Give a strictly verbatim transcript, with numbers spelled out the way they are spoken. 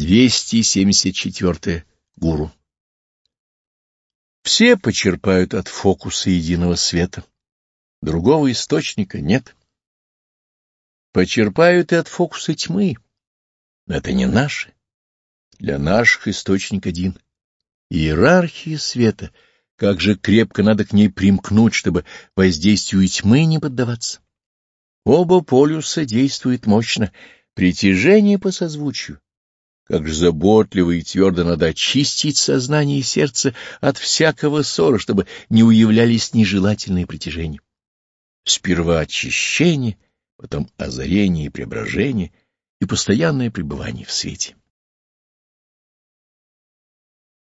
двести семьдесят четыре. Гуру. Все почерпают от фокуса единого света. Другого источника нет. Почерпают и от фокуса тьмы. Но это не наши. Для наших источник один. Иерархия света. Как же крепко надо к ней примкнуть, чтобы воздействию тьмы не поддаваться. Оба полюса действуют мощно. Притяжение по созвучию. Как же заботливо и твердо надо очистить сознание и сердце от всякого ссора, чтобы не уявлялись нежелательные притяжения. Сперва очищение, потом озарение и преображение, и постоянное пребывание в свете.